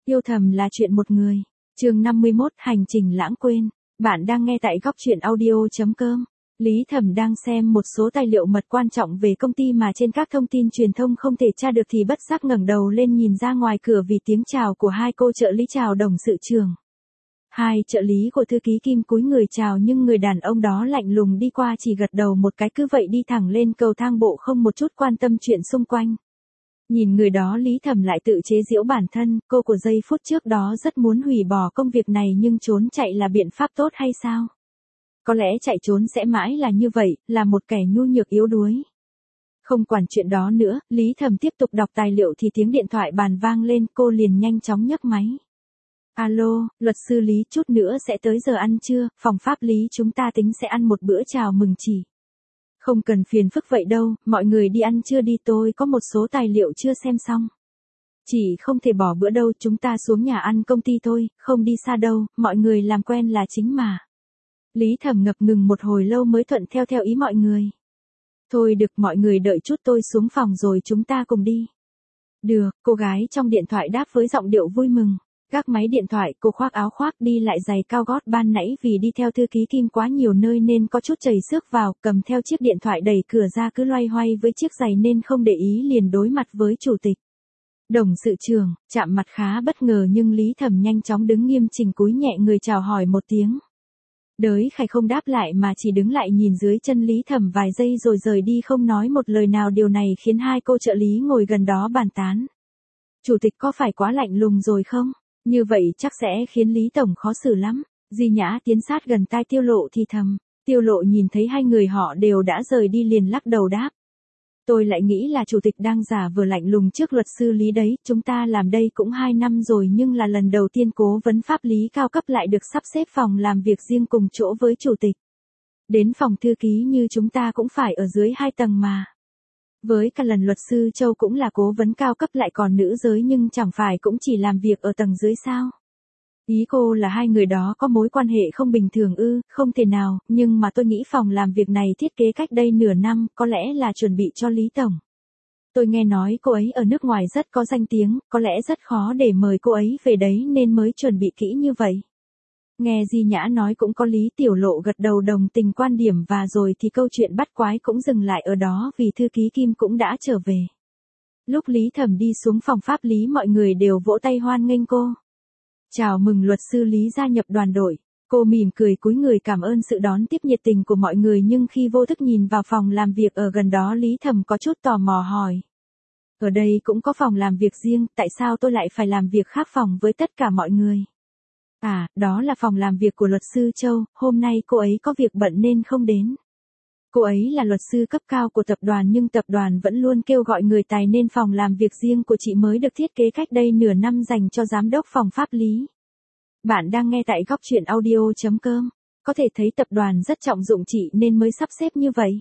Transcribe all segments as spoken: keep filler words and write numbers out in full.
Yêu thầm là chuyện một người. Chương năm mươi mốt, hành trình lãng quên. Bạn đang nghe tại góc truyện audio chấm com. Lý Thẩm đang xem một số tài liệu mật quan trọng về công ty mà trên các thông tin truyền thông không thể tra được thì bất giác ngẩng đầu lên nhìn ra ngoài cửa vì tiếng chào của hai cô trợ lý chào đồng sự trưởng. Hai trợ lý của thư ký Kim cúi người chào nhưng người đàn ông đó lạnh lùng đi qua chỉ gật đầu một cái cứ vậy đi thẳng lên cầu thang bộ không một chút quan tâm chuyện xung quanh. Nhìn người đó Lý Thẩm lại tự chế giễu bản thân, cô của giây phút trước đó rất muốn hủy bỏ công việc này nhưng trốn chạy là biện pháp tốt hay sao? Có lẽ chạy trốn sẽ mãi là như vậy, là một kẻ nhu nhược yếu đuối. Không quản chuyện đó nữa, Lý Thẩm tiếp tục đọc tài liệu thì tiếng điện thoại bàn vang lên, cô liền nhanh chóng nhấc máy. Alo, luật sư Lý, chút nữa sẽ tới giờ ăn trưa, phòng pháp lý chúng ta tính sẽ ăn một bữa chào mừng chị. Không cần phiền phức vậy đâu, mọi người đi ăn trưa đi, tôi có một số tài liệu chưa xem xong. Chị không thể bỏ bữa đâu, chúng ta xuống nhà ăn công ty thôi, không đi xa đâu, mọi người làm quen là chính mà. Lý Thẩm ngập ngừng một hồi lâu mới thuận theo theo ý mọi người. Thôi được, mọi người đợi chút tôi xuống phòng rồi chúng ta cùng đi. Được, cô gái trong điện thoại đáp với giọng điệu vui mừng. Gác máy điện thoại, cô khoác áo khoác đi lại giày cao gót, ban nãy vì đi theo thư ký Kim quá nhiều nơi nên có chút chảy xước vào, cầm theo chiếc điện thoại đẩy cửa ra cứ loay hoay với chiếc giày nên không để ý liền đối mặt với chủ tịch. Đồng sự trưởng, chạm mặt khá bất ngờ nhưng Lý Thẩm nhanh chóng đứng nghiêm chỉnh cúi nhẹ người chào hỏi một tiếng. Đới Khải không đáp lại mà chỉ đứng lại nhìn dưới chân Lý Thẩm vài giây rồi rời đi không nói một lời nào, điều này khiến hai cô trợ lý ngồi gần đó bàn tán. Chủ tịch có phải quá lạnh lùng rồi không? Như vậy chắc sẽ khiến Lý Tổng khó xử lắm. Di Nhã tiến sát gần tai Tiêu Lộ thì thầm. Tiêu Lộ nhìn thấy hai người họ đều đã rời đi liền lắc đầu đáp. Tôi lại nghĩ là chủ tịch đang giả vờ lạnh lùng trước luật sư Lý đấy, chúng ta làm đây cũng hai năm rồi nhưng là lần đầu tiên cố vấn pháp lý cao cấp lại được sắp xếp phòng làm việc riêng cùng chỗ với chủ tịch. Đến phòng thư ký như chúng ta cũng phải ở dưới hai tầng mà. Với cả lần luật sư Châu cũng là cố vấn cao cấp lại còn nữ giới nhưng chẳng phải cũng chỉ làm việc ở tầng dưới sao? Ý cô là hai người đó có mối quan hệ không bình thường ư? Không thể nào, nhưng mà tôi nghĩ phòng làm việc này thiết kế cách đây nửa năm, có lẽ là chuẩn bị cho Lý Tổng. Tôi nghe nói cô ấy ở nước ngoài rất có danh tiếng, có lẽ rất khó để mời cô ấy về đấy nên mới chuẩn bị kỹ như vậy. Nghe Di Nhã nói cũng có lý, Tiểu Lộ gật đầu đồng tình quan điểm và rồi thì câu chuyện bắt quái cũng dừng lại ở đó vì thư ký Kim cũng đã trở về. Lúc Lý Thẩm đi xuống phòng pháp lý mọi người đều vỗ tay hoan nghênh cô. Chào mừng luật sư Lý gia nhập đoàn đội. Cô mỉm cười cúi người cảm ơn sự đón tiếp nhiệt tình của mọi người nhưng khi vô thức nhìn vào phòng làm việc ở gần đó Lý Thẩm có chút tò mò hỏi. Ở đây cũng có phòng làm việc riêng, tại sao tôi lại phải làm việc khác phòng với tất cả mọi người? À, đó là phòng làm việc của luật sư Châu, hôm nay cô ấy có việc bận nên không đến. Cô ấy là luật sư cấp cao của tập đoàn nhưng tập đoàn vẫn luôn kêu gọi người tài nên phòng làm việc riêng của chị mới được thiết kế cách đây nửa năm dành cho giám đốc phòng pháp lý. Bạn đang nghe tại góc truyện audio chấm com. Có thể thấy tập đoàn rất trọng dụng chị nên mới sắp xếp như vậy.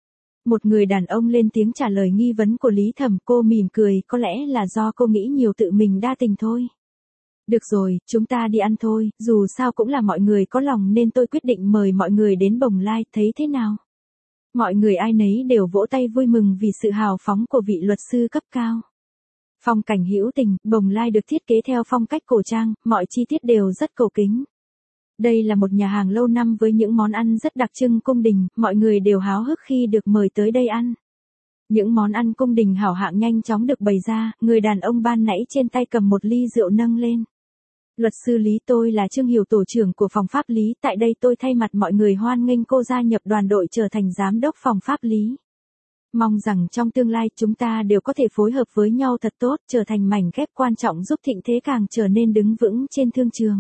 Một người đàn ông lên tiếng trả lời nghi vấn của Lý Thẩm, cô mỉm cười, có lẽ là do cô nghĩ nhiều tự mình đa tình thôi. Được rồi, chúng ta đi ăn thôi, dù sao cũng là mọi người có lòng nên tôi quyết định mời mọi người đến Bồng Lai, thấy thế nào? Mọi người ai nấy đều vỗ tay vui mừng vì sự hào phóng của vị luật sư cấp cao. Phong cảnh hữu tình, Bồng Lai được thiết kế theo phong cách cổ trang, mọi chi tiết đều rất cổ kính. Đây là một nhà hàng lâu năm với những món ăn rất đặc trưng cung đình, mọi người đều háo hức khi được mời tới đây ăn. Những món ăn cung đình hảo hạng nhanh chóng được bày ra, người đàn ông ban nãy trên tay cầm một ly rượu nâng lên. Luật sư Lý, tôi là Trương Hiểu, tổ trưởng của phòng pháp lý, tại đây tôi thay mặt mọi người hoan nghênh cô gia nhập đoàn đội trở thành giám đốc phòng pháp lý. Mong rằng trong tương lai chúng ta đều có thể phối hợp với nhau thật tốt, trở thành mảnh ghép quan trọng giúp thịnh thế càng trở nên đứng vững trên thương trường.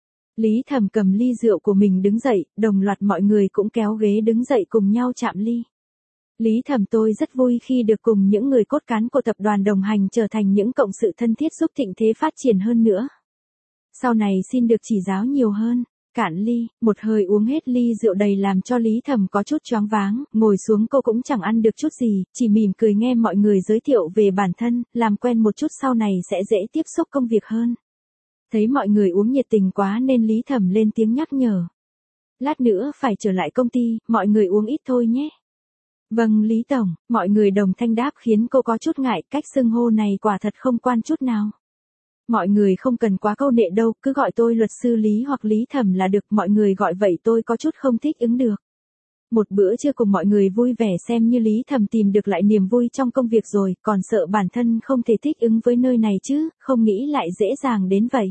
Lý Thẩm cầm ly rượu của mình đứng dậy, đồng loạt mọi người cũng kéo ghế đứng dậy cùng nhau chạm ly. Lý Thẩm, tôi rất vui khi được cùng những người cốt cán của tập đoàn đồng hành trở thành những cộng sự thân thiết giúp thịnh thế phát triển hơn nữa. Sau này xin được chỉ giáo nhiều hơn. Cạn ly, một hơi uống hết ly rượu đầy làm cho Lý Thẩm có chút choáng váng, ngồi xuống cô cũng chẳng ăn được chút gì, chỉ mỉm cười nghe mọi người giới thiệu về bản thân, làm quen một chút sau này sẽ dễ tiếp xúc công việc hơn. Thấy mọi người uống nhiệt tình quá nên Lý Thẩm lên tiếng nhắc nhở. Lát nữa phải trở lại công ty, mọi người uống ít thôi nhé. Vâng Lý Tổng, mọi người đồng thanh đáp khiến cô có chút ngại, cách xưng hô này quả thật không quan chút nào. Mọi người không cần quá câu nệ đâu, cứ gọi tôi luật sư Lý hoặc Lý Thẩm là được, mọi người gọi vậy tôi có chút không thích ứng được. Một bữa trưa cùng mọi người vui vẻ xem như Lý Thẩm tìm được lại niềm vui trong công việc rồi, còn sợ bản thân không thể thích ứng với nơi này chứ, không nghĩ lại dễ dàng đến vậy.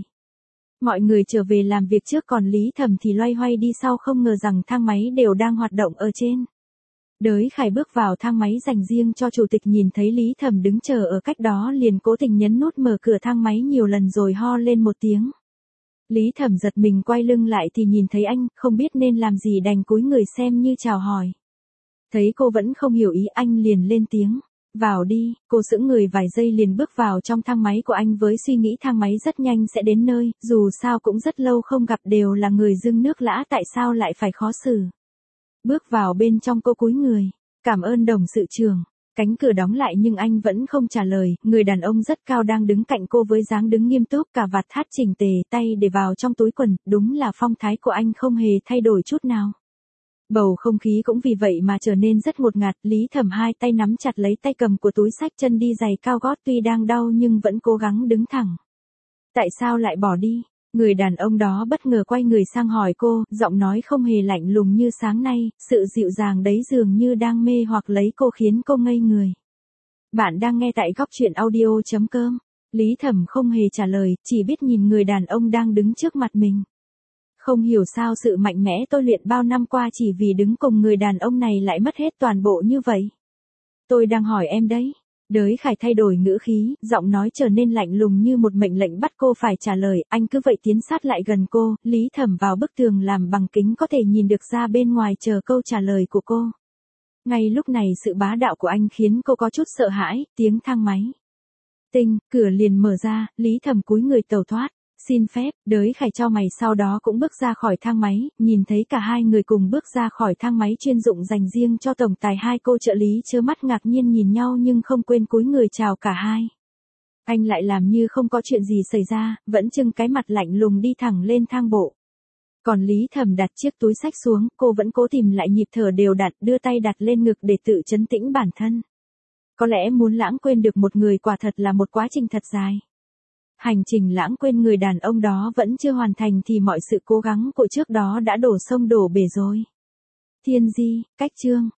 Mọi người trở về làm việc trước còn Lý Thẩm thì loay hoay đi sau, không ngờ rằng thang máy đều đang hoạt động ở trên. Đới Khải bước vào thang máy dành riêng cho chủ tịch, nhìn thấy Lý Thẩm đứng chờ ở cách đó liền cố tình nhấn nút mở cửa thang máy nhiều lần rồi ho lên một tiếng. Lý Thẩm giật mình quay lưng lại thì nhìn thấy anh, không biết nên làm gì đành cúi người xem như chào hỏi. Thấy cô vẫn không hiểu ý anh liền lên tiếng. Vào đi, cô sững người vài giây liền bước vào trong thang máy của anh với suy nghĩ thang máy rất nhanh sẽ đến nơi, dù sao cũng rất lâu không gặp, đều là người dưng nước lã tại sao lại phải khó xử. Bước vào bên trong cô cúi người. Cảm ơn đồng sự trưởng. Cánh cửa đóng lại nhưng anh vẫn không trả lời, người đàn ông rất cao đang đứng cạnh cô với dáng đứng nghiêm túc, cà vạt thắt chỉnh tề, tay để vào trong túi quần, đúng là phong thái của anh không hề thay đổi chút nào. Bầu không khí cũng vì vậy mà trở nên rất ngột ngạt, Lý Thẩm hai tay nắm chặt lấy tay cầm của túi xách, chân đi giày cao gót tuy đang đau nhưng vẫn cố gắng đứng thẳng. Tại sao lại bỏ đi? Người đàn ông đó bất ngờ quay người sang hỏi cô, giọng nói không hề lạnh lùng như sáng nay, sự dịu dàng đấy dường như đang mê hoặc lấy cô khiến cô ngây người. Bạn đang nghe tại góc truyện audio chấm com. Lý Thẩm không hề trả lời, chỉ biết nhìn người đàn ông đang đứng trước mặt mình. Không hiểu sao sự mạnh mẽ tôi luyện bao năm qua chỉ vì đứng cùng người đàn ông này lại mất hết toàn bộ như vậy. Tôi đang hỏi em đấy. Đới Khải thay đổi ngữ khí, giọng nói trở nên lạnh lùng như một mệnh lệnh bắt cô phải trả lời, anh cứ vậy tiến sát lại gần cô, Lý Thẩm vào bức tường làm bằng kính có thể nhìn được ra bên ngoài chờ câu trả lời của cô. Ngay lúc này sự bá đạo của anh khiến cô có chút sợ hãi, tiếng thang máy. Tinh, cửa liền mở ra, Lý Thẩm cúi người tẩu thoát. Xin phép, Đới Khải cho mày sau đó cũng bước ra khỏi thang máy, nhìn thấy cả hai người cùng bước ra khỏi thang máy chuyên dụng dành riêng cho tổng tài, hai cô trợ lý trơ mắt ngạc nhiên nhìn nhau nhưng không quên cúi người chào cả hai. Anh lại làm như không có chuyện gì xảy ra, vẫn trưng cái mặt lạnh lùng đi thẳng lên thang bộ. Còn Lý Thẩm đặt chiếc túi xách xuống, cô vẫn cố tìm lại nhịp thở đều đặn, đưa tay đặt lên ngực để tự trấn tĩnh bản thân. Có lẽ muốn lãng quên được một người quả thật là một quá trình thật dài. Hành trình lãng quên người đàn ông đó vẫn chưa hoàn thành thì mọi sự cố gắng của trước đó đã đổ sông đổ bể rồi. Thiên Di, cách chương.